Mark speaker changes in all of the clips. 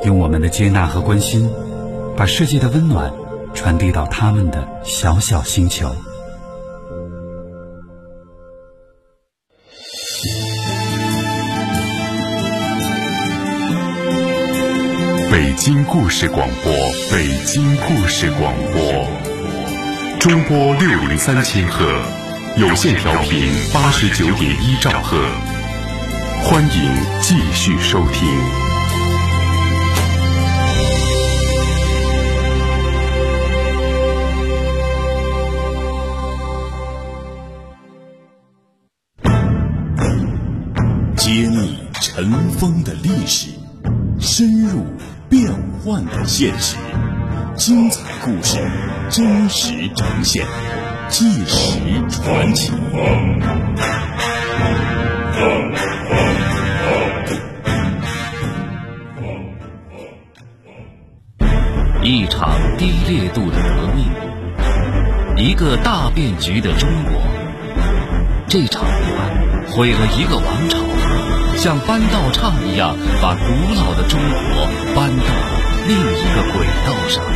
Speaker 1: 用我们的接纳和关心，把世界的温暖传递到他们的小小星球。
Speaker 2: 北京故事广播，北京故事广播，中波603千赫，有线调频89.1兆赫，欢迎继续收听。
Speaker 3: 揭秘尘封的历史，深入变幻的现实，精彩故事真实呈现，纪实传奇。
Speaker 4: 一场低烈度的革命，一个大变局的中国。这场不安毁了一个王朝，像搬道岔一样把古老的中国搬到了另一个轨道上。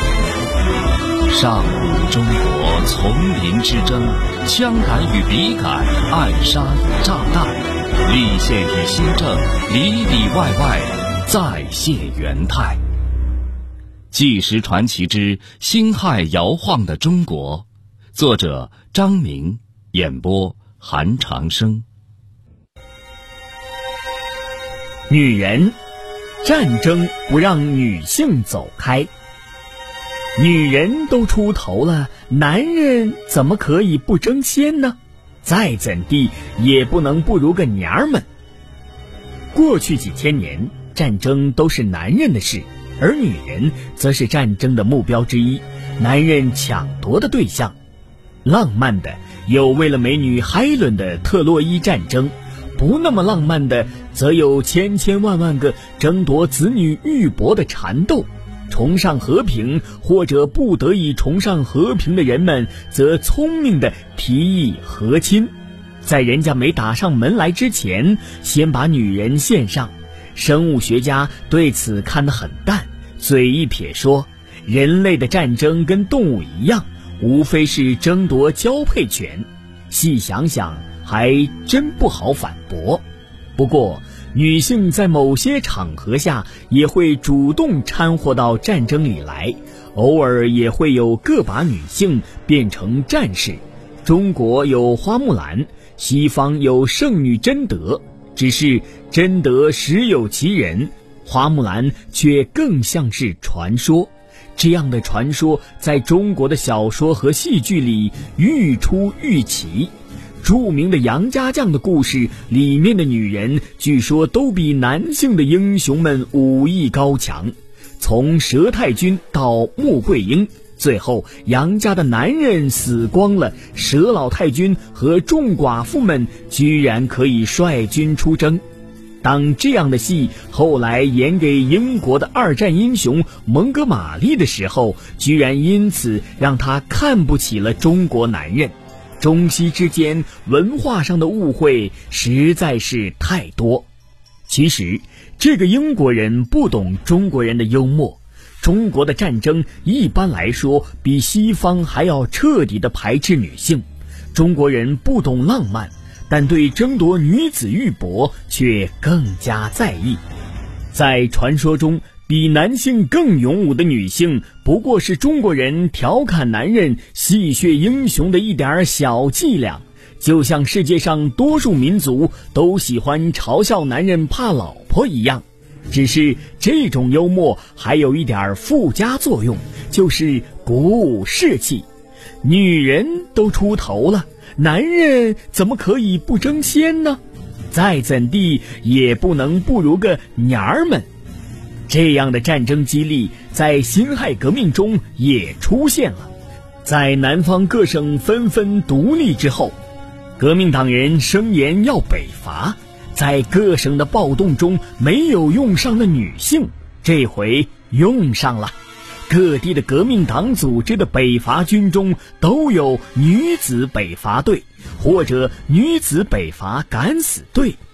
Speaker 4: 上古中国丛林之争，枪杆与笔杆，暗杀与炸弹，立宪与新政，里里外外再现元态。纪实传奇之辛亥摇晃的中国，作者张明，演播韩长生。
Speaker 5: 女人，战争不让女性走开。女人都出头了，男人怎么可以不争先呢？再怎地也不能不如个娘们。过去几千年，战争都是男人的事，而女人则是战争的目标之一，男人抢夺的对象。浪漫的有为了美女海伦的特洛伊战争，不那么浪漫的则有千千万万个争夺子女玉帛的缠斗。崇尚和平或者不得已崇尚和平的人们，则聪明地提议和亲，在人家没打上门来之前，先把女人献上。生物学家对此看得很淡，嘴一撇说，人类的战争跟动物一样，无非是争夺交配权。细想想，还真不好反驳。不过女性在某些场合下也会主动掺和到战争里来，偶尔也会有个把女性变成战士。中国有花木兰，西方有圣女贞德，只是贞德实有其人，花木兰却更像是传说。这样的传说在中国的小说和戏剧里愈出愈奇。著名的杨家将的故事里面的女人，据说都比男性的英雄们武艺高强。从佘太君到穆桂英，最后杨家的男人死光了，佘老太君和众寡妇们居然可以率军出征。当这样的戏后来演给英国的二战英雄蒙哥马利的时候，居然因此让他看不起了中国男人。中西之间文化上的误会实在是太多。其实这个英国人不懂中国人的幽默。中国的战争一般来说比西方还要彻底地排斥女性。中国人不懂浪漫，但对争夺女子玉帛却更加在意。在传说中，比男性更勇武的女性，不过是中国人调侃男人戏谑英雄的一点小伎俩，就像世界上多数民族都喜欢嘲笑男人怕老婆一样。只是这种幽默还有一点附加作用，就是鼓舞士气。女人都出头了，男人怎么可以不争先呢？再怎地也不能不如个娘儿们。这样的战争激励在辛亥革命中也出现了。在南方各省纷纷独立之后，革命党人声言要北伐，在各省的暴动中没有用上的女性，这回用上了。各地的革命党组织的北伐军中都有女子北伐队或者女子北伐敢死队。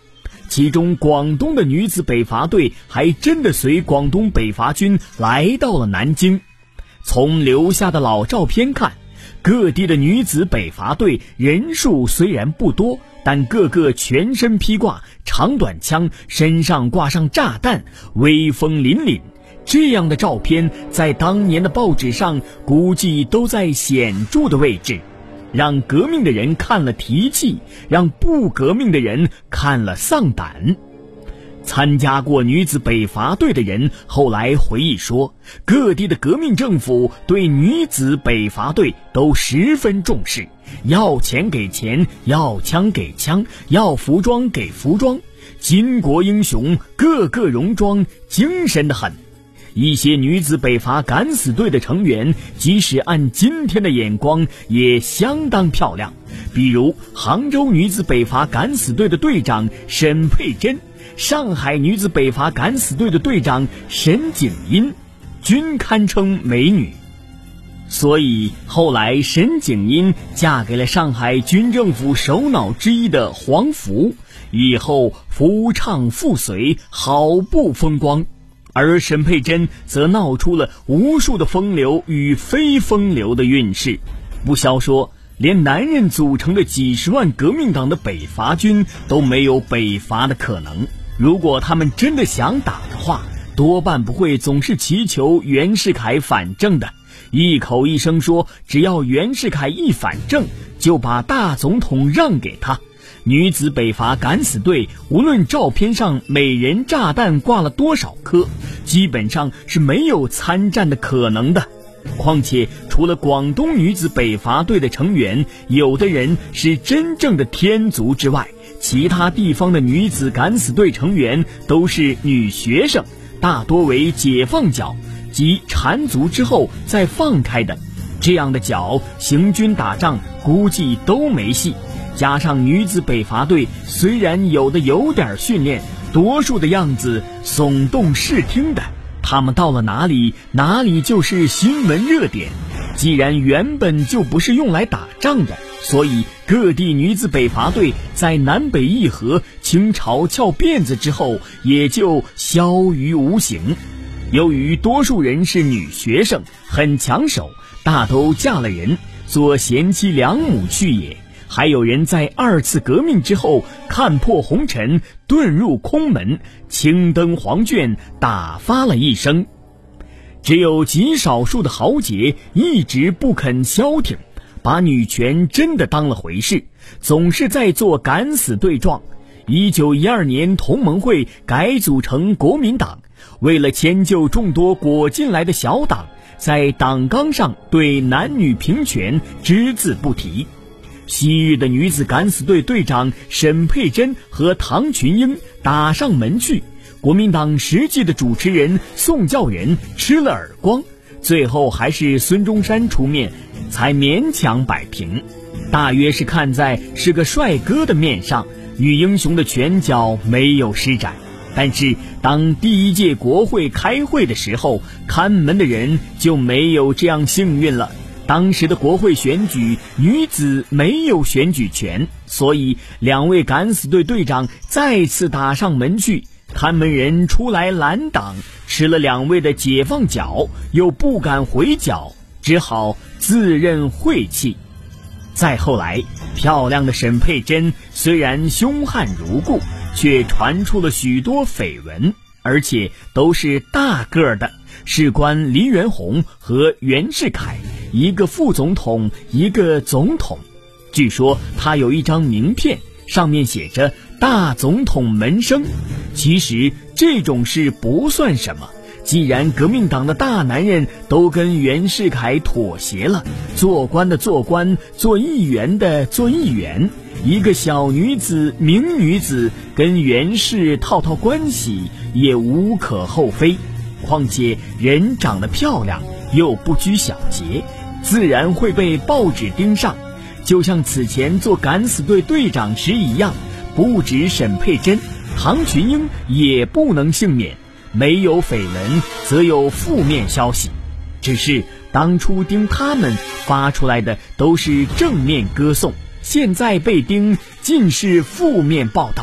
Speaker 5: 其中广东的女子北伐队还真的随广东北伐军来到了南京。从留下的老照片看，各地的女子北伐队人数虽然不多，但个个全身披挂长短枪，身上挂上炸弹，威风凛凛。这样的照片在当年的报纸上估计都在显著的位置，让革命的人看了提气，让不革命的人看了丧胆。参加过女子北伐队的人后来回忆说，各地的革命政府对女子北伐队都十分重视，要钱给钱，要枪给枪，要服装给服装，巾帼英雄个个戎装，精神得很。一些女子北伐敢死队的成员即使按今天的眼光也相当漂亮，比如杭州女子北伐敢死队的队长沈佩珍，上海女子北伐敢死队的队长沈景英，均堪称美女。所以后来沈景英嫁给了上海军政府首脑之一的黄福，以后夫唱妇随，好不风光。而沈佩珍则闹出了无数的风流与非风流的运势。不消说，连男人组成的几十万革命党的北伐军都没有北伐的可能。如果他们真的想打的话，多半不会总是祈求袁世凯反正的，一口一声说只要袁世凯一反正，就把大总统让给他。女子北伐敢死队无论照片上每人炸弹挂了多少颗，基本上是没有参战的可能的。况且除了广东女子北伐队的成员，有的人是真正的天族之外，其他地方的女子敢死队成员都是女学生，大多为解放脚，即缠足之后再放开的。这样的脚行军打仗估计都没戏。加上女子北伐队虽然有点训练，多数的样子耸动视听的，他们到了哪里就是新闻热点。既然原本就不是用来打仗的，所以各地女子北伐队在南北议和、清朝翘辫子之后也就消于无形。由于多数人是女学生，很抢手，大都嫁了人，做贤妻良母去也。还有人在二次革命之后看破红尘，遁入空门，青灯黄卷，打发了一生。只有极少数的豪杰一直不肯消停，把女权真的当了回事，总是在做敢死队状。1912年同盟会改组成国民党，为了迁就众多裹进来的小党，在党纲上对男女平权只字不提。昔日的女子敢死队队长沈佩珍和唐群英打上门去，国民党实际的主持人宋教仁吃了耳光，最后还是孙中山出面才勉强摆平。大约是看在是个帅哥的面上，女英雄的拳脚没有施展。但是当第一届国会开会的时候，看门的人就没有这样幸运了。当时的国会选举，女子没有选举权，所以两位敢死队队长再次打上门去，看门人出来拦挡，吃了两位的解放脚，又不敢回脚，只好自认晦气。再后来，漂亮的沈佩珍虽然凶悍如故，却传出了许多绯闻，而且都是大个的，事关黎元洪和袁世凯，一个副总统，一个总统。据说他有一张名片，上面写着大总统门生。其实这种事不算什么，既然革命党的大男人都跟袁世凯妥协了，做官的做官，做议员的做议员，一个小女子名女子跟袁氏套关系也无可厚非。况且人长得漂亮又不拘小节，自然会被报纸盯上。就像此前做敢死队队长时一样，不止沈佩珍，唐群英也不能幸免。没有绯闻则有负面消息，只是当初盯他们发出来的都是正面歌颂，现在被盯尽是负面报道。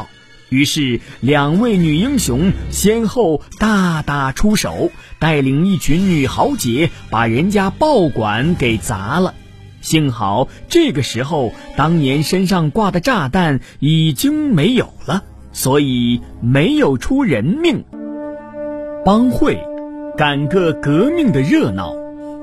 Speaker 5: 于是2位女英雄先后大打出手，带领一群女豪杰把人家报馆给砸了。幸好这个时候当年身上挂的炸弹已经没有了，所以没有出人命。帮会赶个革命的热闹。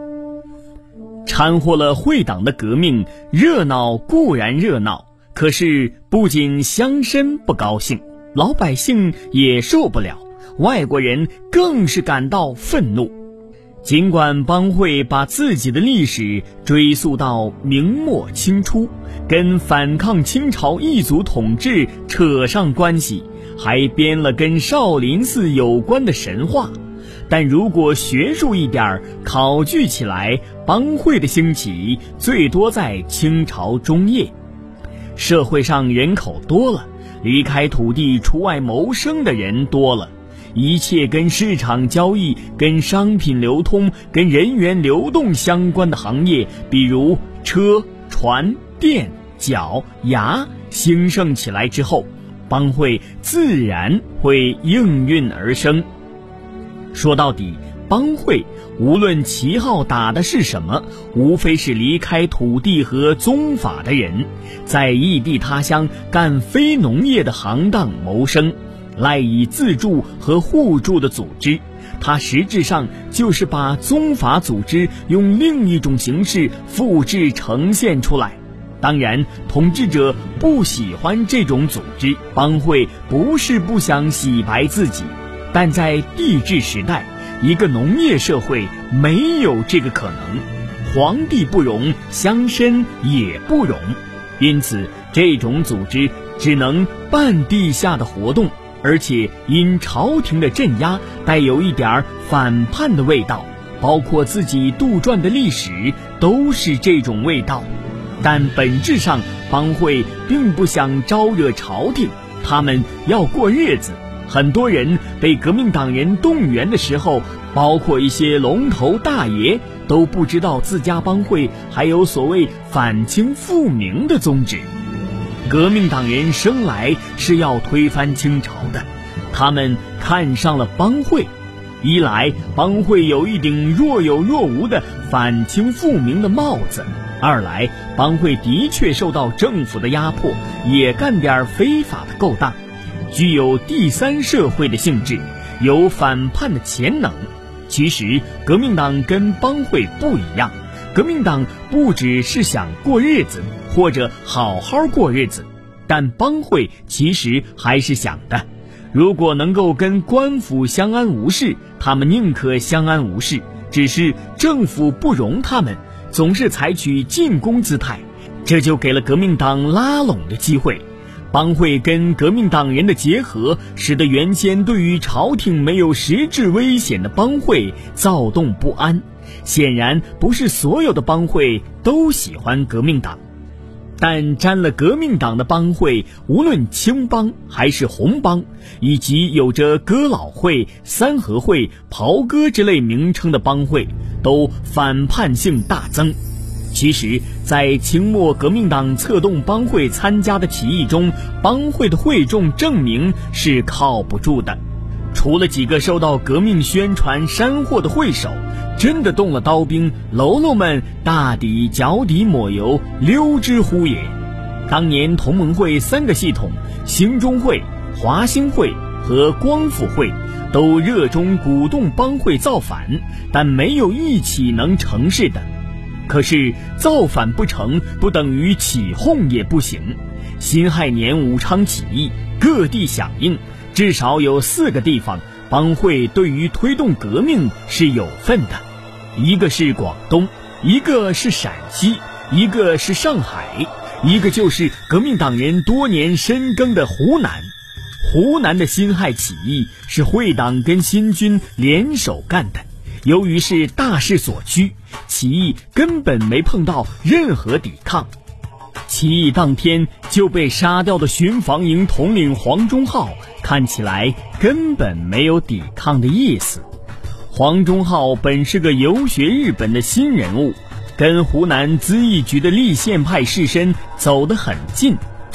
Speaker 5: 掺和了会党的革命，热闹固然热闹，可是不仅乡绅不高兴，老百姓也受不了，外国人更是感到愤怒。尽管帮会把自己的历史追溯到明末清初，跟反抗清朝异族统治扯上关系，还编了跟少林寺有关的神话，但如果学术一点考据起来，帮会的兴起最多在清朝中叶。社会上人口多了，离开土地出外谋生的人多了，一切跟市场交易、跟商品流通、跟人员流动相关的行业，比如车、船、电、脚、牙兴盛起来之后，帮会自然会应运而生。说到底，帮会无论旗号打的是什么，无非是离开土地和宗法的人，在异地他乡干非农业的行当谋生，赖以自助和互助的组织。它实质上就是把宗法组织用另一种形式复制呈现出来。当然，统治者不喜欢这种组织，帮会不是不想洗白自己，但在帝制时代，一个农业社会没有这个可能，皇帝不容，乡绅也不容，因此这种组织只能半地下的活动，而且因朝廷的镇压，带有一点反叛的味道，包括自己杜撰的历史都是这种味道。但本质上，帮会并不想招惹朝廷，他们要过日子。很多人被革命党人动员的时候，包括一些龙头大爷，都不知道自家帮会还有所谓反清复明的宗旨。革命党人生来是要推翻清朝的，他们看上了帮会。一来，帮会有一顶若有若无的反清复明的帽子；二来，帮会的确受到政府的压迫，也干点非法的勾当，具有第三社会的性质，有反叛的潜能。其实革命党跟帮会不一样，革命党不只是想过日子，或者好好过日子，但帮会其实还是想的，如果能够跟官府相安无事，他们宁可相安无事，只是政府不容他们，总是采取进攻姿态，这就给了革命党拉拢的机会。帮会跟革命党人的结合，使得原先对于朝廷没有实质危险的帮会躁动不安。显然不是所有的帮会都喜欢革命党，但沾了革命党的帮会，无论青帮还是红帮，以及有着哥老会、三合会、袍哥之类名称的帮会，都反叛性大增。其实在清末革命党策动帮会参加的起义中，帮会的会众证明是靠不住的。除了几个受到革命宣传煽惑的会手，真的动了刀兵，喽啰们大抵脚底抹油，溜之乎也。当年同盟会3个系统，兴中会、华兴会和光复会，都热衷鼓动帮会造反，但没有一起能成事的。可是造反不成，不等于起哄也不行。辛亥年武昌起义，各地响应，至少有4个地方帮会对于推动革命是有份的，一个是广东，一个是陕西，一个是上海，一个就是革命党人多年深耕的湖南。湖南的辛亥起义是会党跟新军联手干的，由于是大势所趋，起义根本没碰到任何抵抗。起义当天就被杀掉的巡防营统领黄忠浩，看起来根本没有抵抗的意思。黄忠浩本是个游学日本的新人物，跟湖南咨议局的立宪派士绅走得很近，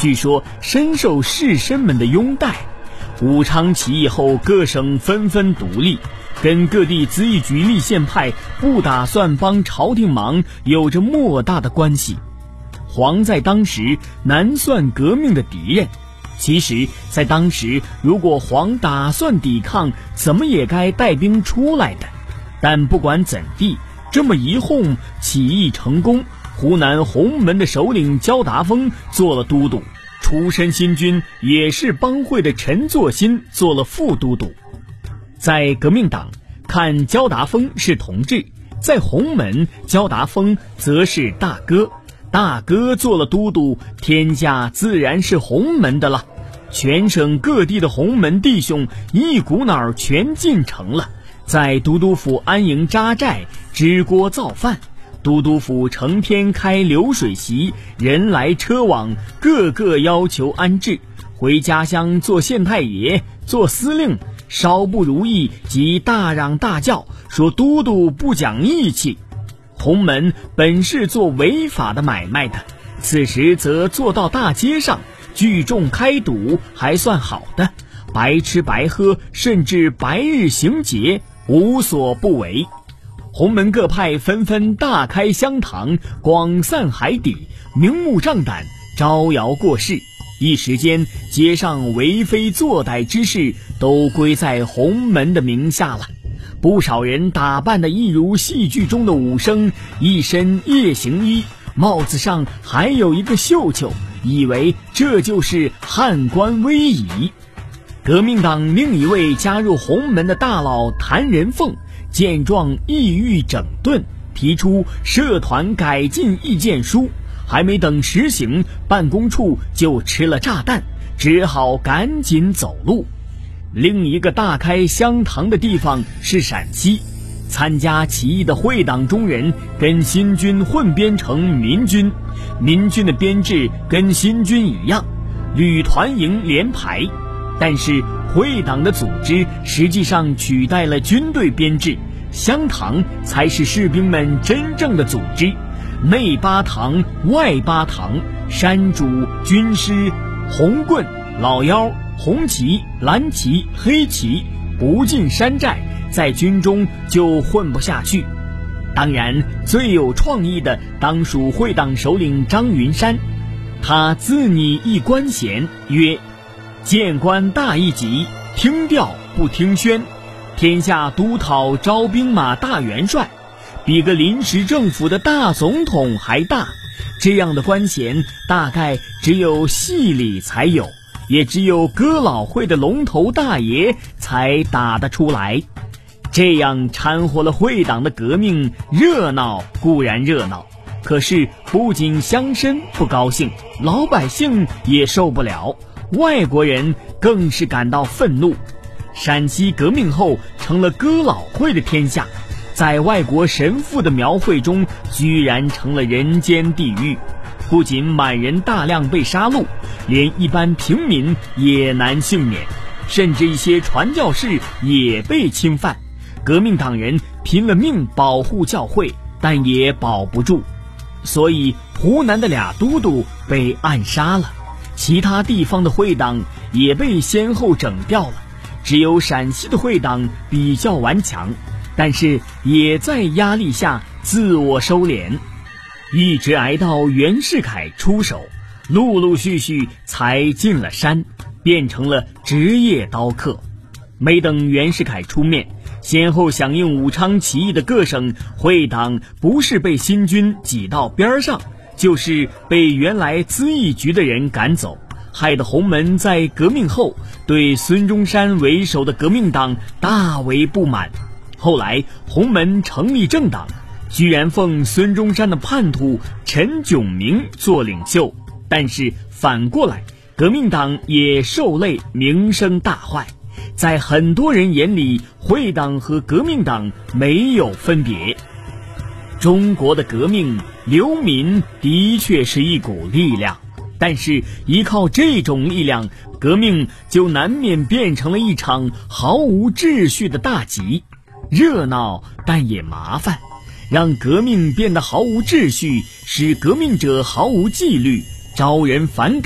Speaker 5: 据说深受士绅们的拥戴。武昌起义后，各省纷纷独立，跟各地咨议局立宪派不打算帮朝廷忙有着莫大的关系。黄在当时难算革命的敌人，其实在当时，如果黄打算抵抗，怎么也该带兵出来的。但不管怎地，这么一哄，起义成功，湖南洪门的首领焦达峰做了都督，出身新军也是帮会的陈作新做了副都督。在革命党看焦达峰是同志，在洪门焦达峰则是大哥，大哥做了都督，天下自然是洪门的了。全省各地的洪门弟兄一股脑全进城了，在都督府安营扎寨，支锅造饭。都督府成天开流水席，人来车往，个个要求安置。回家乡做县太爷，做司令，稍不如意即大嚷大叫，说都督不讲义气。洪门本是做违法的买卖的，此时则坐到大街上聚众开赌，还算好的，白吃白喝，甚至白日行劫，无所不为。洪门各派纷纷大开香堂，广散海底，明目张胆，招摇过市。一时间，街上为非作歹之事都归在洪门的名下了。不少人打扮得一如戏剧中的武生，一身夜行衣，帽子上还有一个绣球，以为这就是汉官威仪。革命党另一位加入洪门的大佬谭仁凤见状意欲整顿，提出社团改进意见书，还没等实行，办公处就吃了炸弹，只好赶紧走路。另一个大开香堂的地方是陕西，参加起义的会党中人跟新军混编成民军，民军的编制跟新军一样，旅团营连排，但是会党的组织实际上取代了军队编制，香堂才是士兵们真正的组织，内八堂外八堂，山主、军师、红棍、老腰、红旗、蓝旗、黑旗不进山寨，在军中就混不下去。当然最有创意的当属会党首领张云山，他自拟一官衔曰：谏官大一级，听调不听宣，天下督讨招兵马大元帅，比个临时政府的大总统还大。这样的官衔大概只有戏里才有，也只有哥老会的龙头大爷才打得出来。这样掺和了会党的革命，热闹固然热闹，可是不仅乡绅不高兴，老百姓也受不了，外国人更是感到愤怒。陕西革命后成了哥老会的天下，在外国神父的描绘中居然成了人间地狱。不仅满人大量被杀戮，连一般平民也难幸免，甚至一些传教士也被侵犯。革命党人拼了命保护教会，但也保不住，所以湖南的俩都督被暗杀了，其他地方的会党也被先后整掉了，只有陕西的会党比较顽强，但是也在压力下自我收敛，一直挨到袁世凯出手，陆陆续续才进了山，变成了职业刀客。没等袁世凯出面，先后响应武昌起义的各省会党不是被新军挤到边上，就是被原来咨议局的人赶走，害得洪门在革命后对孙中山为首的革命党大为不满。后来洪门成立政党，居然奉孙中山的叛徒陈炯明做领袖，但是反过来革命党也受累，名声大坏。在很多人眼里，会党和革命党没有分别。中国的革命流民的确是一股力量，但是依靠这种力量，革命就难免变成了一场毫无秩序的大集，热闹但也麻烦。让革命变得毫无秩序，使革命者毫无纪律，招人反感，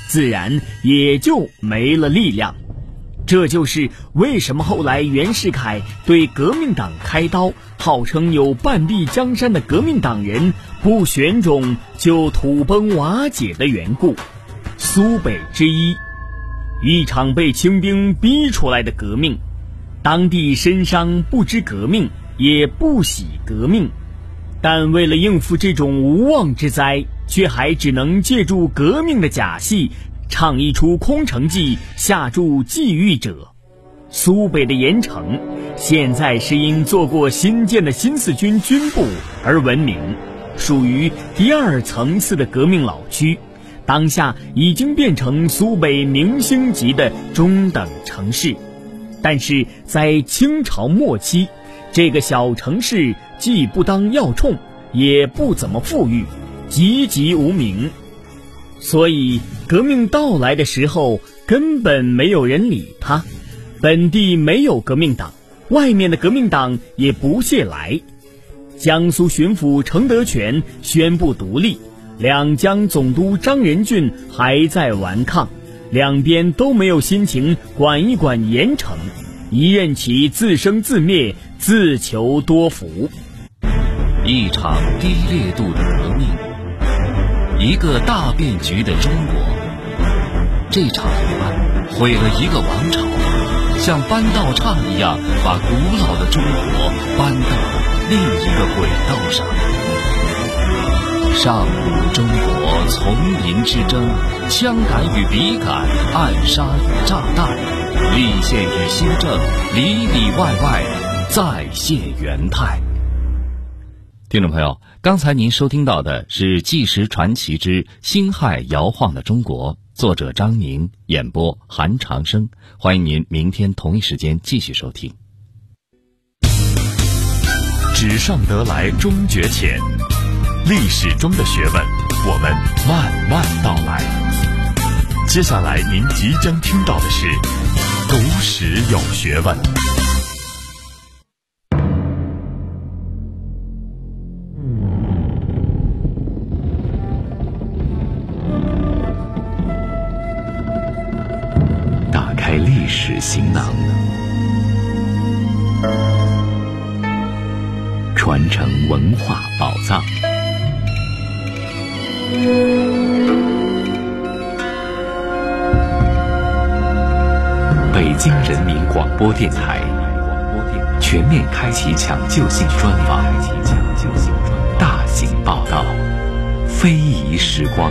Speaker 5: 自然也就没了力量。这就是为什么后来袁世凯对革命党开刀，号称有半壁江山的革命党人不选种就土崩瓦解的缘故。苏北之一，一场被清兵逼出来的革命，当地绅商不知革命，也不喜革命，但为了应付这种无妄之灾，却还只能借助革命的假戏，唱一出空城计，下注际遇者。苏北的盐城现在是因做过新建的新四军军部而闻名，属于第二层次的革命老区，当下已经变成苏北明星级的中等城市。但是在清朝末期，这个小城市既不当要冲，也不怎么富裕，籍籍无名，所以革命到来的时候根本没有人理他。本地没有革命党，外面的革命党也不屑来。江苏巡抚程德全宣布独立，两江总督张仁俊还在顽抗，两边都没有心情管一管盐城，一任其自生自灭，自求多福。
Speaker 4: 一场低烈度的革命，一个大变局的中国。这场黑暗毁了一个王朝，像搬道岔一样把古老的中国搬到另一个轨道上。上古中国丛林之争，枪杆与笔杆，暗杀与炸弹，立宪与新政，里里外外再现元态。听众朋友，刚才您收听到的是《纪实传奇之辛亥摇晃的中国》，作者张宁，演播韩长生。欢迎您明天同一时间继续收听。
Speaker 2: 纸上得来终觉浅，历史中的学问，我们慢慢道来。接下来您即将听到的是读史有学问。
Speaker 6: 历史行囊，传承文化宝藏。北京人民广播电台全面开启抢救性专访，大型报道，非遗时光。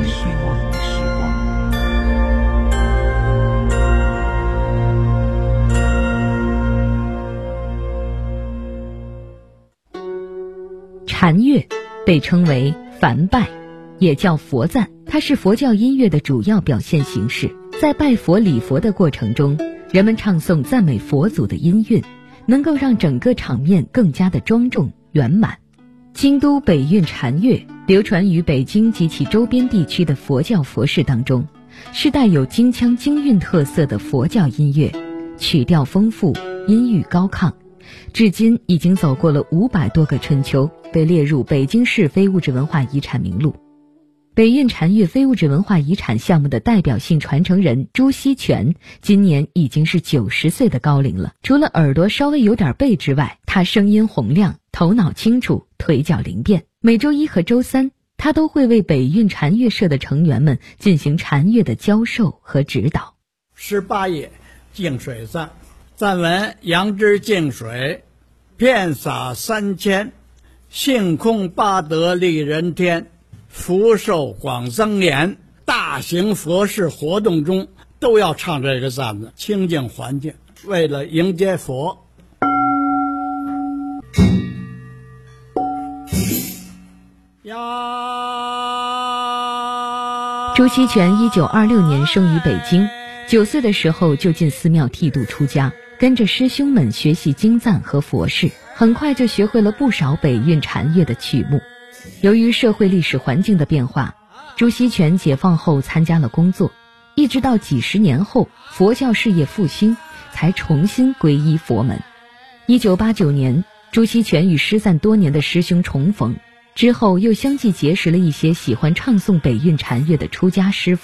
Speaker 7: 禅乐被称为梵拜，也叫佛赞，它是佛教音乐的主要表现形式。在拜佛礼佛的过程中，人们唱诵赞美佛祖的音韵，能够让整个场面更加的庄重圆满。京都北韵禅乐流传于北京及其周边地区的佛教佛事当中，是带有京腔京韵特色的佛教音乐，曲调丰富，音域高亢，至今已经走过了500多个春秋，被列入北京市非物质文化遗产名录。北韵禅乐非物质文化遗产项目的代表性传承人朱锡全今年已经是90岁的高龄了。除了耳朵稍微有点背之外，他声音洪亮，头脑清楚，腿脚灵便。每周1和周3，他都会为北韵禅乐社的成员们进行禅乐的教授和指导。
Speaker 8: 18页净水赞，赞文：杨枝净水，遍洒3000，性空八德利人天，福寿广增延。大型佛事活动中都要唱这个赞子，清净环境，为了迎接佛。
Speaker 7: 朱锡全1926年生于北京，9岁的时候就进寺庙剃度出家，跟着师兄们学习经赞和佛事，很快就学会了不少北韵禅乐的曲目。由于社会历史环境的变化，朱锡全解放后参加了工作，一直到几十年后佛教事业复兴，才重新皈依佛门。1989年，朱锡全与失散多年的师兄重逢，之后又相继结识了一些喜欢唱诵北韵禅乐的出家师傅，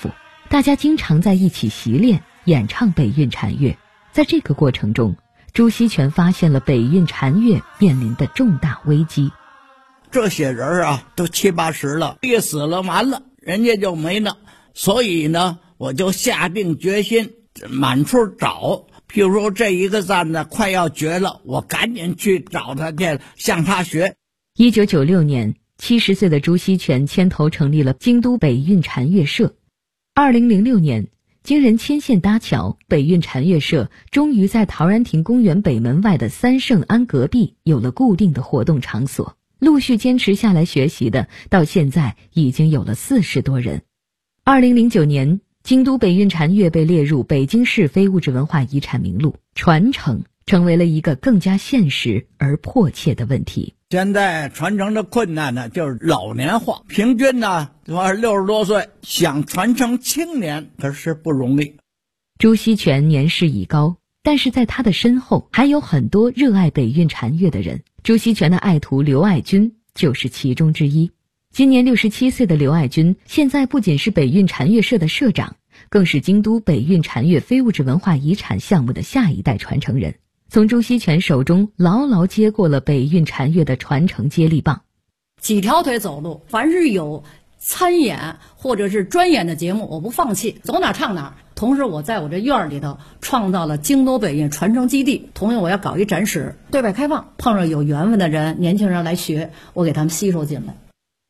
Speaker 7: 大家经常在一起习练演唱北韵禅乐。在这个过程中，朱锡全发现了北韵禅乐面临的重大危机。
Speaker 8: 这些人啊，都70、80了，一死了完了，人家就没了。所以呢，我就下定决心满处找。譬如说这一个赞呢快要绝了，我赶紧去找他去，向他学。
Speaker 7: 1996年，70岁的朱锡全牵头成立了京都北韵禅乐社。2006年，经人牵线搭桥，北韵禅乐社终于在陶然亭公园北门外的三圣庵隔壁有了固定的活动场所。陆续坚持下来学习的，到现在已经有了40多人。2009年，京都北韵禅乐被列入北京市非物质文化遗产名录，传承成为了一个更加现实而迫切的问题。
Speaker 8: 现在传承的困难呢，就是老年化，平均呢60多岁，想传承青年可是不容易。
Speaker 7: 朱锡全年事已高，但是在他的身后还有很多热爱北韵禅乐的人。朱锡全的爱徒刘爱军就是其中之一。今年67岁的刘爱军，现在不仅是北韵禅乐社的社长，更是京都北韵禅乐非物质文化遗产项目的下一代传承人，从朱锡全手中牢牢接过了北韵禅乐的传承接力棒。
Speaker 9: 几条腿走路，凡是有参演或者是专演的节目，我不放弃，走哪唱哪。同时我在我这院里头创造了京都北韵传承基地，同时我要搞一展示，对外开放，碰上有缘分的人，年轻人来学，我给他们吸收进来。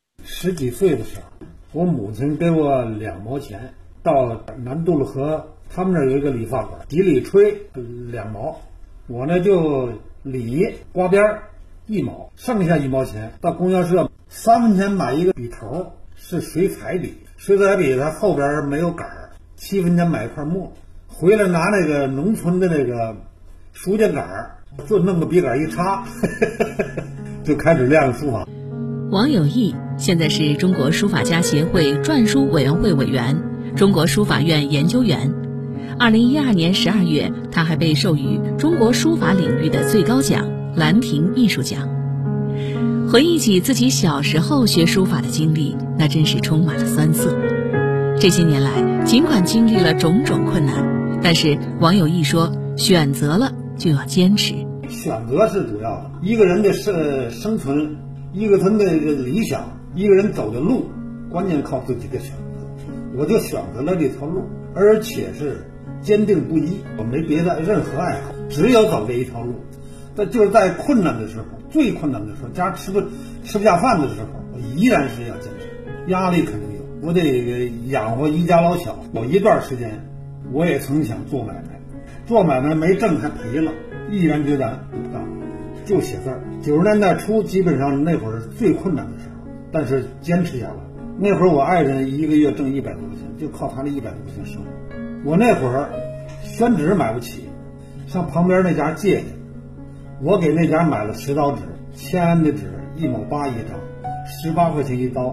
Speaker 10: 10几岁的时候，我母亲给我2毛钱，到南渡了河，他们那有一个理发馆，几里吹2毛，我呢就理刮边1毛，剩下1毛钱到供销社3分钱买一个笔头，是水彩笔，水彩笔它后边没有杆儿，7分钱买一块墨，回来拿那个农村的那个书架杆儿，就弄个笔杆一插就开始练书法。
Speaker 11: 王有义现在是中国书法家协会篆书委员会委员、中国书法院研究员。2012年12月，他还被授予中国书法领域的最高奖兰亭艺术奖。回忆起自己小时候学书法的经历，那真是充满了酸涩。这些年来，尽管经历了种种困难，但是王有义说，选择了就要坚持。
Speaker 10: 选择是主要的，一个人的生存，一个他的理想，一个人走的路，关键靠自己的选择。我就选择了这条路，而且是坚定不移，我没别的任何爱好，只有走这一条路。但就是在困难的时候，最困难的时候，家吃不下饭的时候，我依然是要坚持。压力肯定有，我得养活一家老小。有一段时间，我也曾想做买卖，做买卖没挣还赔了，毅然决然不干，就写字儿。90年代初，基本上那会儿最困难的时候，但是坚持下来。那会儿我爱人一个月挣100多块钱，就靠他那100多块钱生活。我那会儿宣纸买不起，上旁边那家借去，我给那家买了10刀纸，签的纸1毛8一张，18块钱一刀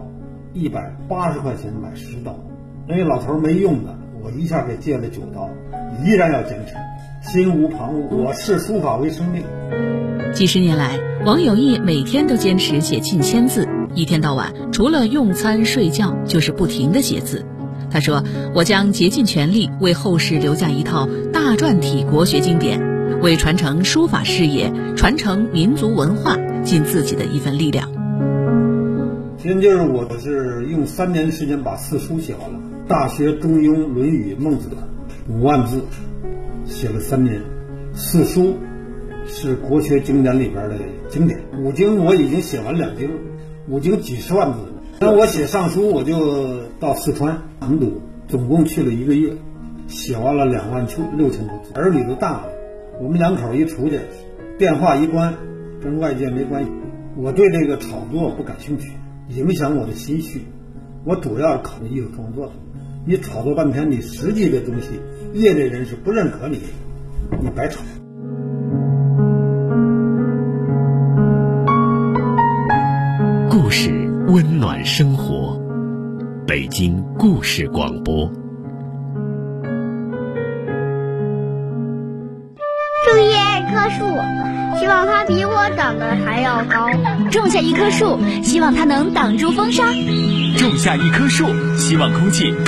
Speaker 10: ，180块钱买10刀。人家老头没用的，我一下给借了9刀，依然要坚持，心无旁骛。我视书法为生命。
Speaker 11: 几十年来，王有义每天都坚持写近1000字，一天到晚除了用餐睡觉就是不停地写字。他说，我将竭尽全力为后世留下一套大篆体国学经典，为传承书法事业、传承民族文化尽自己的一份力量。
Speaker 10: 现就是我是用3年时间把4书写完了，《大学》《中庸》《论语》《孟子》5万字，写了3年。4书是国学经典里边的经典，5经我已经写完2经，5经几十万字。那我写上书，我就到四川成都，总共去了1个月，写完了26000多字。儿女都大了，我们2口一出去，电话一关，跟外界没关系。我对这个炒作不感兴趣，影响我的心绪。我主要考虑艺术创作，你炒作半天，你实际的东西，业内人士不认可你，你白炒。
Speaker 4: 故事温暖生活，北京故事广播。
Speaker 12: 种1棵树，希望它比我长得还要高；
Speaker 13: 种下1棵树，希望它能挡住风沙；
Speaker 6: 种下1棵树，希望空气